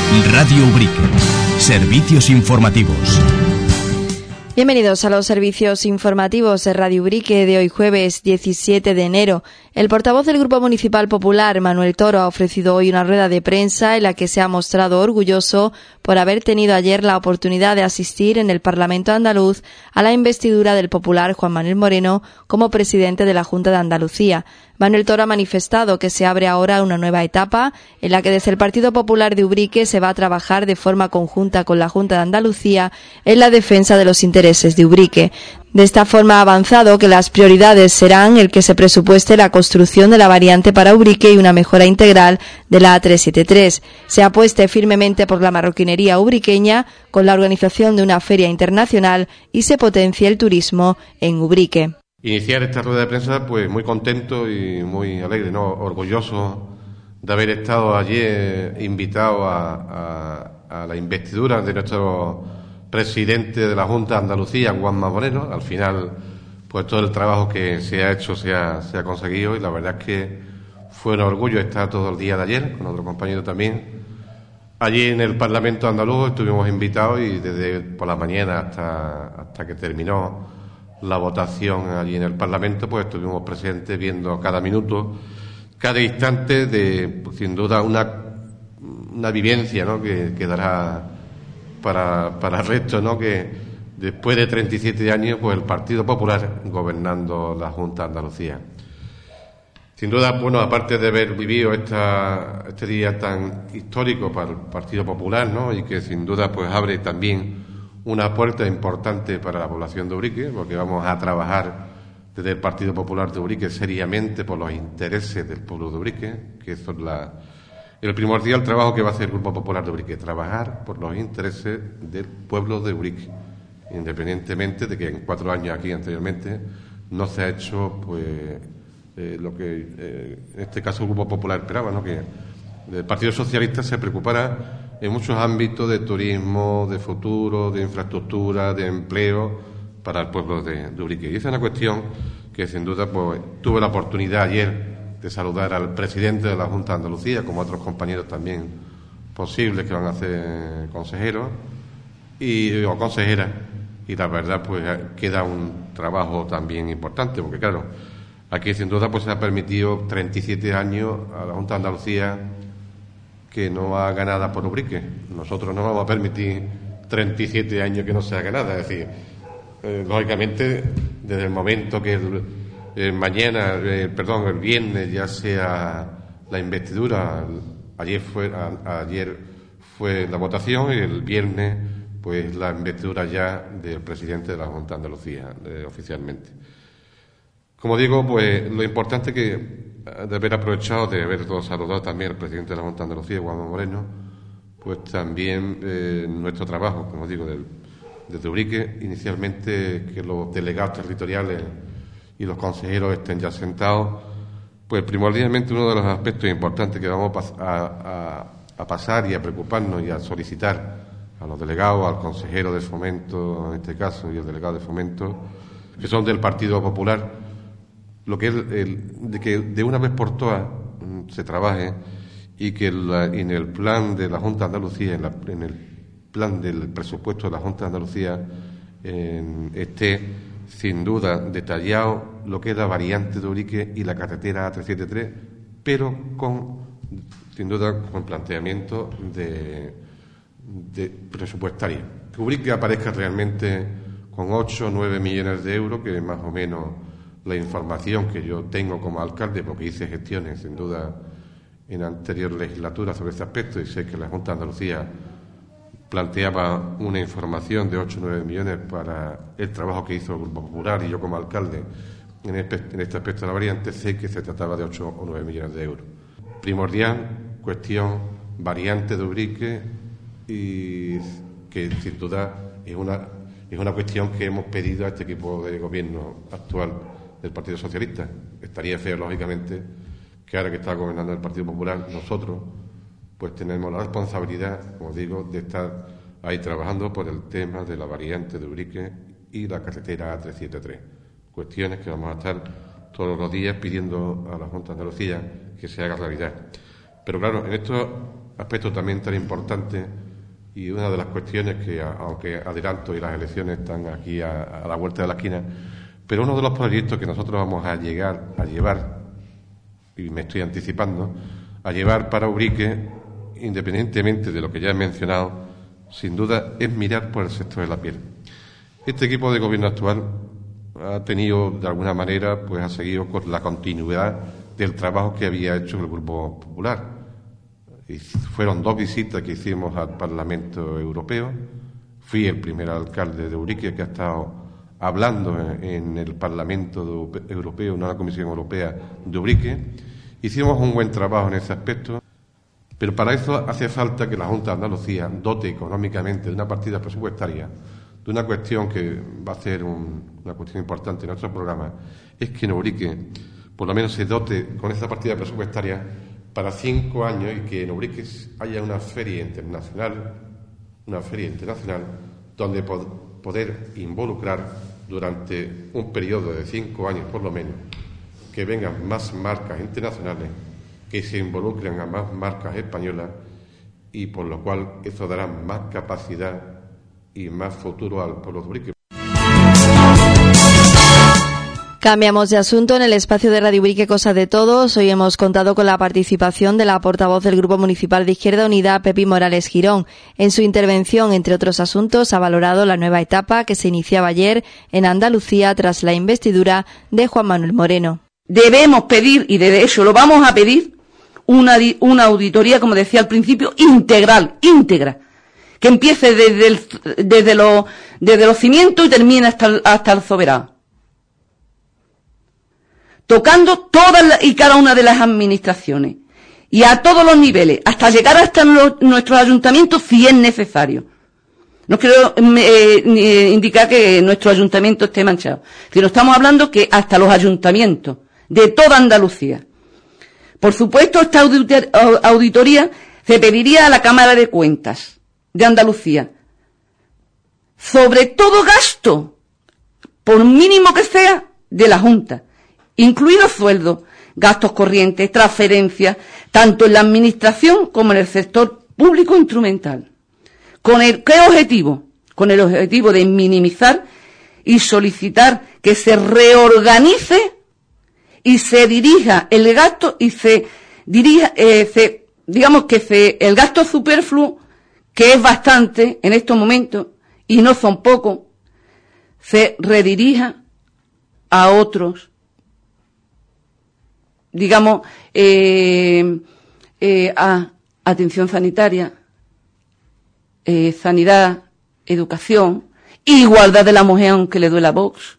Radio Ubrique. Servicios informativos. Bienvenidos a los servicios informativos de Radio Ubrique de hoy jueves 17 de enero. El portavoz del Grupo Municipal Popular, Manuel Toro, ha ofrecido hoy una rueda de prensa en la que se ha mostrado orgulloso por haber tenido ayer la oportunidad de asistir en el Parlamento andaluz a la investidura del popular Juan Manuel Moreno como presidente de la Junta de Andalucía. Manuel Toro ha manifestado que se abre ahora una nueva etapa en la que desde el Partido Popular de Ubrique se va a trabajar de forma conjunta con la Junta de Andalucía en la defensa de los intereses de Ubrique. De esta forma ha avanzado que las prioridades serán el que se presupueste la construcción de la variante para Ubrique y una mejora integral de la A373. Se apueste firmemente por la marroquinería ubriqueña con la organización de una feria internacional y se potencie el turismo en Ubrique. Iniciar esta rueda de prensa, pues muy contento y muy alegre, ¿no? Orgulloso de haber estado ayer invitado a la investidura de nuestro presidente de la Junta de Andalucía, Juan Manuel Moreno. Al final, pues todo el trabajo que se ha hecho se ha conseguido y la verdad es que fue un orgullo estar todo el día de ayer, con otro compañero también. Allí en el Parlamento andaluz estuvimos invitados y desde por la mañana hasta que terminó la votación allí en el Parlamento, pues estuvimos presentes viendo cada minuto, cada instante de, pues, sin duda, una vivencia, ¿no?, que quedará para el resto, ¿no?, que después de 37 años, pues el Partido Popular gobernando la Junta de Andalucía. Sin duda, bueno, aparte de haber vivido este día tan histórico para el Partido Popular, ¿no?, y que sin duda pues abre también una puerta importante para la población de Ubrique, porque vamos a trabajar desde el Partido Popular de Ubrique seriamente por los intereses del pueblo de Ubrique, que eso es el primordial trabajo que va a hacer el Grupo Popular de Ubrique, trabajar por los intereses del pueblo de Ubrique, independientemente de que en 4 años aquí anteriormente no se ha hecho pues lo que en este caso el Grupo Popular esperaba, ¿no?, que el Partido Socialista se preocupara en muchos ámbitos de turismo, de futuro, de infraestructura, de empleo para el pueblo de Ubrique. Y esa es una cuestión que sin duda pues tuve la oportunidad ayer de saludar al presidente de la Junta de Andalucía, como otros compañeros también posibles que van a ser consejeros o consejeras, y la verdad pues queda un trabajo también importante, porque claro, aquí sin duda pues se ha permitido 37 años a la Junta de Andalucía que no haga nada por Ubrique. Nosotros no vamos a permitir 37 años que no se haga nada. Es decir, lógicamente, desde el momento que el viernes ya sea la investidura, ayer fue la votación y el viernes pues la investidura ya del presidente de la Junta de Andalucía, oficialmente. Como digo, pues lo importante que de haber aprovechado, de haber saludado también al presidente de la Junta de Andalucía, Juan Manuel Moreno, pues también nuestro trabajo, como digo, desde Ubrique, inicialmente que los delegados territoriales y los consejeros estén ya sentados, pues primordialmente uno de los aspectos importantes que vamos a pasar y a preocuparnos y a solicitar a los delegados, al consejero de Fomento en este caso y el delegado de Fomento, que son del Partido Popular, lo que es de que de una vez por todas se trabaje y que en el plan de la Junta de Andalucía, en el plan del presupuesto de la Junta de Andalucía, esté sin duda detallado lo que es la variante de Ubrique y la carretera A373, pero sin duda con planteamiento de presupuestario. Que Ubrique aparezca realmente con 8 o 9 millones de euros, que es más o menos la información que yo tengo como alcalde, porque hice gestiones sin duda en anterior legislatura sobre este aspecto y sé que la Junta de Andalucía planteaba una información de 8 o 9 millones para el trabajo que hizo el Grupo Popular, y yo como alcalde en este aspecto de la variante sé que se trataba de 8 o 9 millones de euros. Primordial cuestión, variante de Ubrique, y que sin duda es una cuestión que hemos pedido a este equipo de gobierno actual del Partido Socialista. Estaría feo, lógicamente, que ahora que está gobernando el Partido Popular, nosotros pues tenemos la responsabilidad, como digo, de estar ahí trabajando por el tema de la variante de Ubrique y la carretera A373. Cuestiones que vamos a estar todos los días pidiendo a la Junta de Andalucía que se haga realidad. Pero claro, en estos aspecto también tan importante y una de las cuestiones que, aunque adelanto y las elecciones están aquí a la vuelta de la esquina, pero uno de los proyectos que nosotros vamos a llevar, y me estoy anticipando, a llevar para Ubrique, independientemente de lo que ya he mencionado, sin duda es mirar por el sector de la piel. Este equipo de gobierno actual ha tenido, de alguna manera, pues ha seguido con la continuidad del trabajo que había hecho el Grupo Popular. Y fueron 2 visitas que hicimos al Parlamento Europeo. Fui el primer alcalde de Ubrique que ha estado hablando en el Parlamento Europeo, en la Comisión Europea de Ubrique. Hicimos un buen trabajo en ese aspecto, pero para eso hace falta que la Junta de Andalucía dote económicamente de una partida presupuestaria, de una cuestión que va a ser una cuestión importante en nuestro programa, es que en Ubrique por lo menos se dote con esa partida presupuestaria para 5 años y que en Ubrique haya una feria internacional donde poder involucrar durante un periodo de 5 años por lo menos, que vengan más marcas internacionales, que se involucren a más marcas españolas y por lo cual eso dará más capacidad y más futuro al pueblo de Ubrique. Cambiamos de asunto. En el espacio de Radio Ubrique Cosa de Todos, hoy hemos contado con la participación de la portavoz del Grupo Municipal de Izquierda Unida, Pepi Morales Girón. En su intervención, entre otros asuntos, ha valorado la nueva etapa que se iniciaba ayer en Andalucía tras la investidura de Juan Manuel Moreno. Debemos pedir, y de hecho lo vamos a pedir, una auditoría, como decía al principio, íntegra, que empiece desde los cimientos y termine hasta el soberano, tocando todas y cada una de las administraciones y a todos los niveles, hasta llegar hasta nuestros ayuntamientos si es necesario. No quiero indicar que nuestro ayuntamiento esté manchado, sino estamos hablando que hasta los ayuntamientos de toda Andalucía. Por supuesto, esta auditoría se pediría a la Cámara de Cuentas de Andalucía sobre todo gasto, por mínimo que sea, de la Junta, incluidos sueldos, gastos corrientes, transferencias, tanto en la administración como en el sector público instrumental. ¿Qué objetivo? Con el objetivo de minimizar y solicitar que se reorganice y se dirija el gasto y el gasto superfluo, que es bastante en estos momentos y no son pocos, se redirija a otros, a atención sanitaria, sanidad, educación, igualdad de la mujer aunque le duela Vox,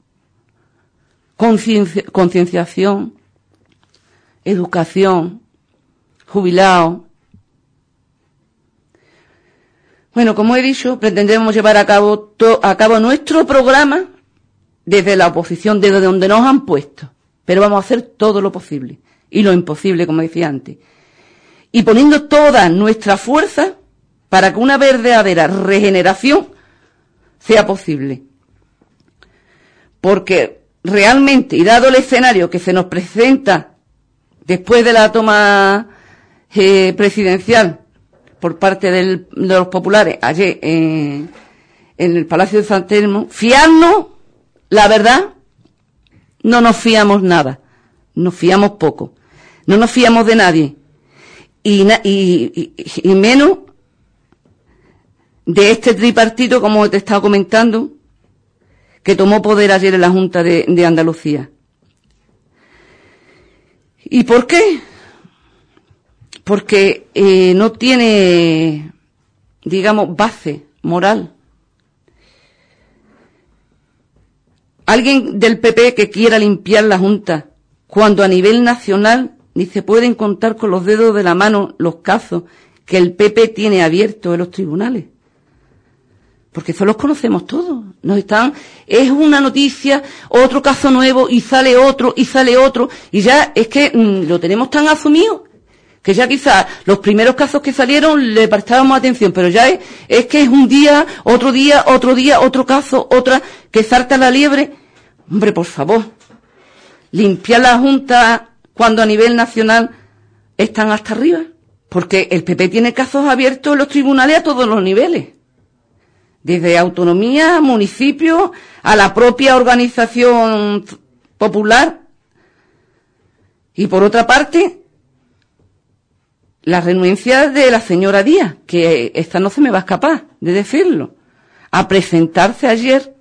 concienciación, educación, jubilados. Bueno, como he dicho, pretendemos llevar a cabo nuestro programa desde la oposición, desde donde nos han puesto, pero vamos a hacer todo lo posible y lo imposible, como decía antes, y poniendo toda nuestra fuerza para que una verdadera regeneración sea posible. Porque realmente, y dado el escenario que se nos presenta después de la toma presidencial por parte de los populares ayer en el Palacio de San Telmo, fiarnos, la verdad, no nos fiamos nada, nos fiamos poco, no nos fiamos de nadie, y menos de este tripartito, como te he estado comentando, que tomó poder ayer en la Junta de Andalucía. ¿Y por qué? Porque no tiene, base moral. Alguien del PP que quiera limpiar la Junta, cuando a nivel nacional ni se pueden contar con los dedos de la mano los casos que el PP tiene abiertos en los tribunales. Porque eso los conocemos todos. Es una noticia, otro caso nuevo, y sale otro, y ya es que lo tenemos tan asumido, que ya quizás los primeros casos que salieron le prestábamos atención, pero ya es que es un día, otro caso, otra, que salta la liebre. Hombre, por favor, limpiar la Junta cuando a nivel nacional están hasta arriba. Porque el PP tiene casos abiertos en los tribunales a todos los niveles. Desde autonomía, municipio, a la propia organización popular. Y por otra parte, la renuencia de la señora Díaz, que esta no se me va a escapar de decirlo, a presentarse ayer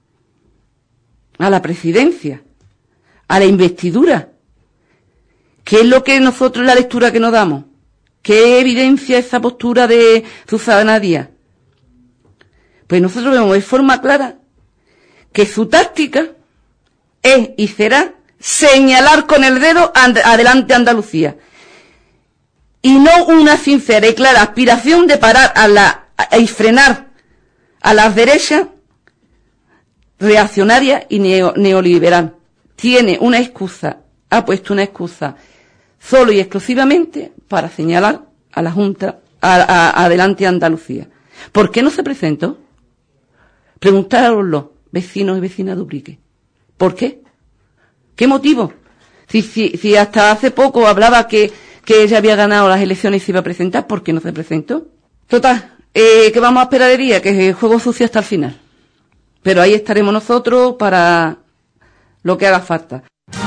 a la presidencia, a la investidura. ¿Qué es lo que nosotros, la lectura que nos damos? ¿Qué evidencia esa postura de Susana Díaz? Pues nosotros vemos de forma clara que su táctica es y será señalar con el dedo adelante Andalucía. Y no una sincera y clara aspiración de parar y frenar a las derechas reaccionarias y neoliberal. Tiene una excusa, ha puesto una excusa solo y exclusivamente para señalar a la Junta, adelante Andalucía. ¿Por qué no se presentó? Preguntároslo, vecinos y vecinas de Ubrique. ¿Por qué? ¿Qué motivo? Si hasta hace poco hablaba que ella había ganado las elecciones y se iba a presentar, ¿por qué no se presentó? Total, ¿qué vamos a esperar de día? Que el juego sucio hasta el final. Pero ahí estaremos nosotros para lo que haga falta.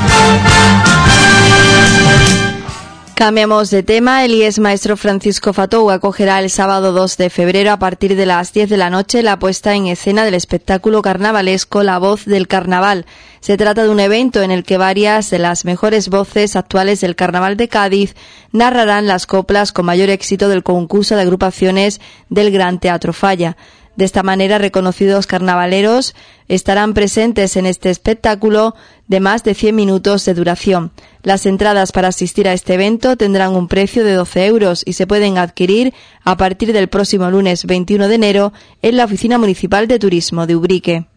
Cambiamos de tema. El IES Maestro Francisco Fatou acogerá el sábado 2 de febrero a partir de las 10 de la noche la puesta en escena del espectáculo carnavalesco La Voz del Carnaval. Se trata de un evento en el que varias de las mejores voces actuales del Carnaval de Cádiz narrarán las coplas con mayor éxito del concurso de agrupaciones del Gran Teatro Falla. De esta manera, reconocidos carnavaleros estarán presentes en este espectáculo de más de 100 minutos de duración. Las entradas para asistir a este evento tendrán un precio de 12 euros y se pueden adquirir a partir del próximo lunes 21 de enero en la Oficina Municipal de Turismo de Ubrique.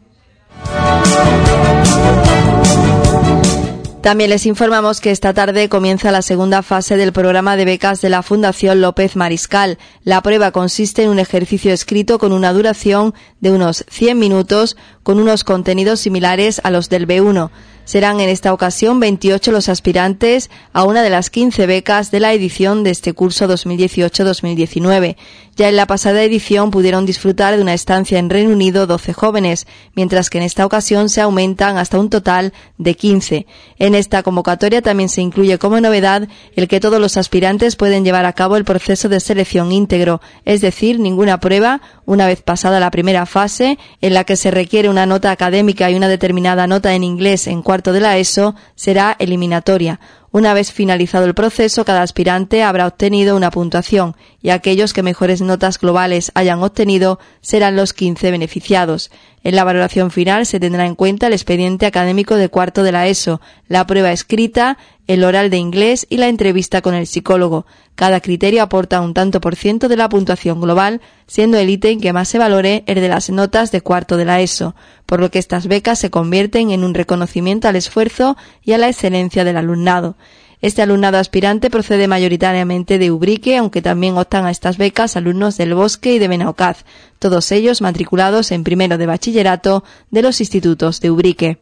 También les informamos que esta tarde comienza la segunda fase del programa de becas de la Fundación López Mariscal. La prueba consiste en un ejercicio escrito con una duración de unos 100 minutos con unos contenidos similares a los del B1. Serán en esta ocasión 28 los aspirantes a una de las 15 becas de la edición de este curso 2018-2019. Ya en la pasada edición pudieron disfrutar de una estancia en Reino Unido 12 jóvenes, mientras que en esta ocasión se aumentan hasta un total de 15. En esta convocatoria también se incluye como novedad el que todos los aspirantes pueden llevar a cabo el proceso de selección íntegro, es decir, ninguna prueba, una vez pasada la primera fase, en la que se requiere una nota académica y una determinada nota en inglés en cuarto de la ESO, será eliminatoria. Una vez finalizado el proceso, cada aspirante habrá obtenido una puntuación y aquellos que mejores notas globales hayan obtenido serán los 15 beneficiados. En la valoración final se tendrá en cuenta el expediente académico de cuarto de la ESO, la prueba escrita, el oral de inglés y la entrevista con el psicólogo. Cada criterio aporta un tanto por ciento de la puntuación global, siendo el ítem que más se valore el de las notas de cuarto de la ESO, por lo que estas becas se convierten en un reconocimiento al esfuerzo y a la excelencia del alumnado. Este alumnado aspirante procede mayoritariamente de Ubrique, aunque también optan a estas becas alumnos del Bosque y de Benaocaz, todos ellos matriculados en primero de bachillerato de los institutos de Ubrique.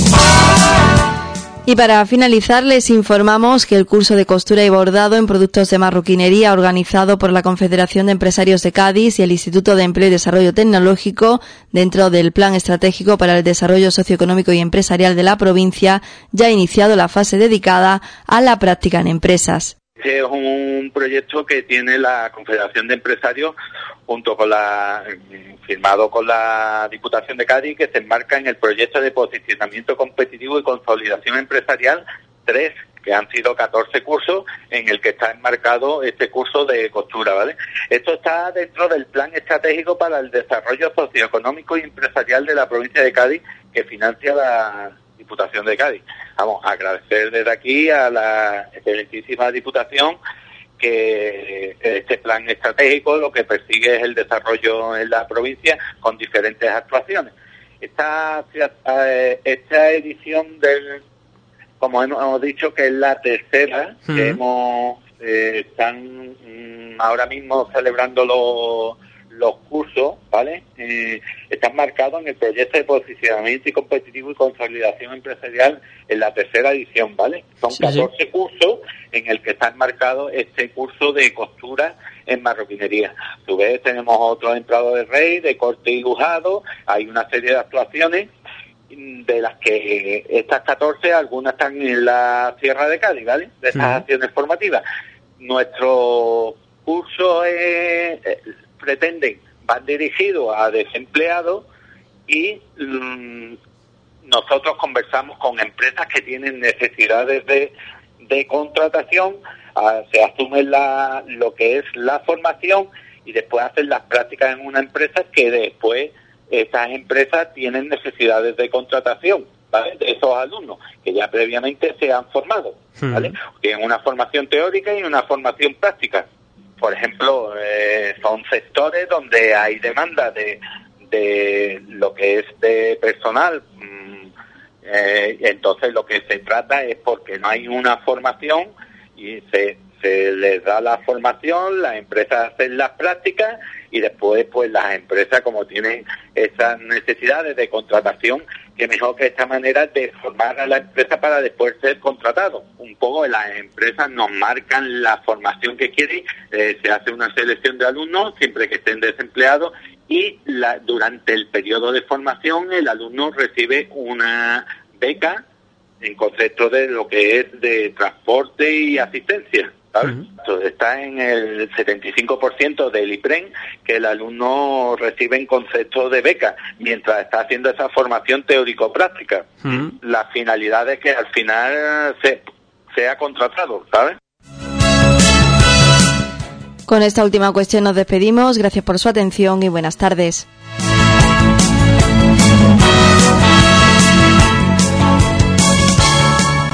Y para finalizar, les informamos que el curso de costura y bordado en productos de marroquinería organizado por la Confederación de Empresarios de Cádiz y el Instituto de Empleo y Desarrollo Tecnológico dentro del Plan Estratégico para el Desarrollo Socioeconómico y Empresarial de la provincia ya ha iniciado la fase dedicada a la práctica en empresas. Este es un proyecto que tiene la Confederación de Empresarios junto con firmado con la Diputación de Cádiz, que se enmarca en el proyecto de posicionamiento competitivo y consolidación empresarial 3, que han sido 14 cursos en el que está enmarcado este curso de costura, ¿vale? Esto está dentro del Plan Estratégico para el Desarrollo Socioeconómico y Empresarial de la provincia de Cádiz, que financia la Diputación de Cádiz. Vamos a agradecer desde aquí a la excelentísima Diputación que este plan estratégico lo que persigue es el desarrollo en la provincia con diferentes actuaciones. Esta edición como hemos dicho, que es la tercera que están ahora mismo celebrando los cursos, ¿vale? Están marcados en el proyecto de posicionamiento y competitivo y consolidación empresarial en la 3ª edición, ¿vale? Son 14 cursos en el que está enmarcado este curso de costura en marroquinería. A su vez tenemos otro en Prado del Rey, de corte y lujado. Hay una serie de actuaciones, de las que estas 14, algunas están en la Sierra de Cádiz, ¿vale? De estas acciones formativas. Nuestros cursos van dirigidos a desempleados y nosotros conversamos con empresas que tienen necesidades de contratación, se asume lo que es la formación y después hacen las prácticas en una empresa que después estas empresas tienen necesidades de contratación, ¿vale? De esos alumnos que ya previamente se han formado, ¿vale? Tienen una formación teórica y una formación práctica. Por ejemplo, son sectores donde hay demanda de lo que es de personal. Entonces lo que se trata es porque no hay una formación y se les da la formación, las empresas hacen las prácticas y después pues las empresas, como tienen esas necesidades de contratación, que mejor que esta manera de formar a la empresa para después ser contratado. Un poco las empresas nos marcan la formación que quieren, se hace una selección de alumnos siempre que estén desempleados y durante el periodo de formación el alumno recibe una beca en concepto de lo que es de transporte y asistencia, ¿sabes? Entonces está en el 75% del IPREN que el alumno recibe en concepto de beca mientras está haciendo esa formación teórico-práctica. La finalidad es que al final sea contratado, ¿sabes? Con esta última cuestión nos despedimos. Gracias por su atención y buenas tardes.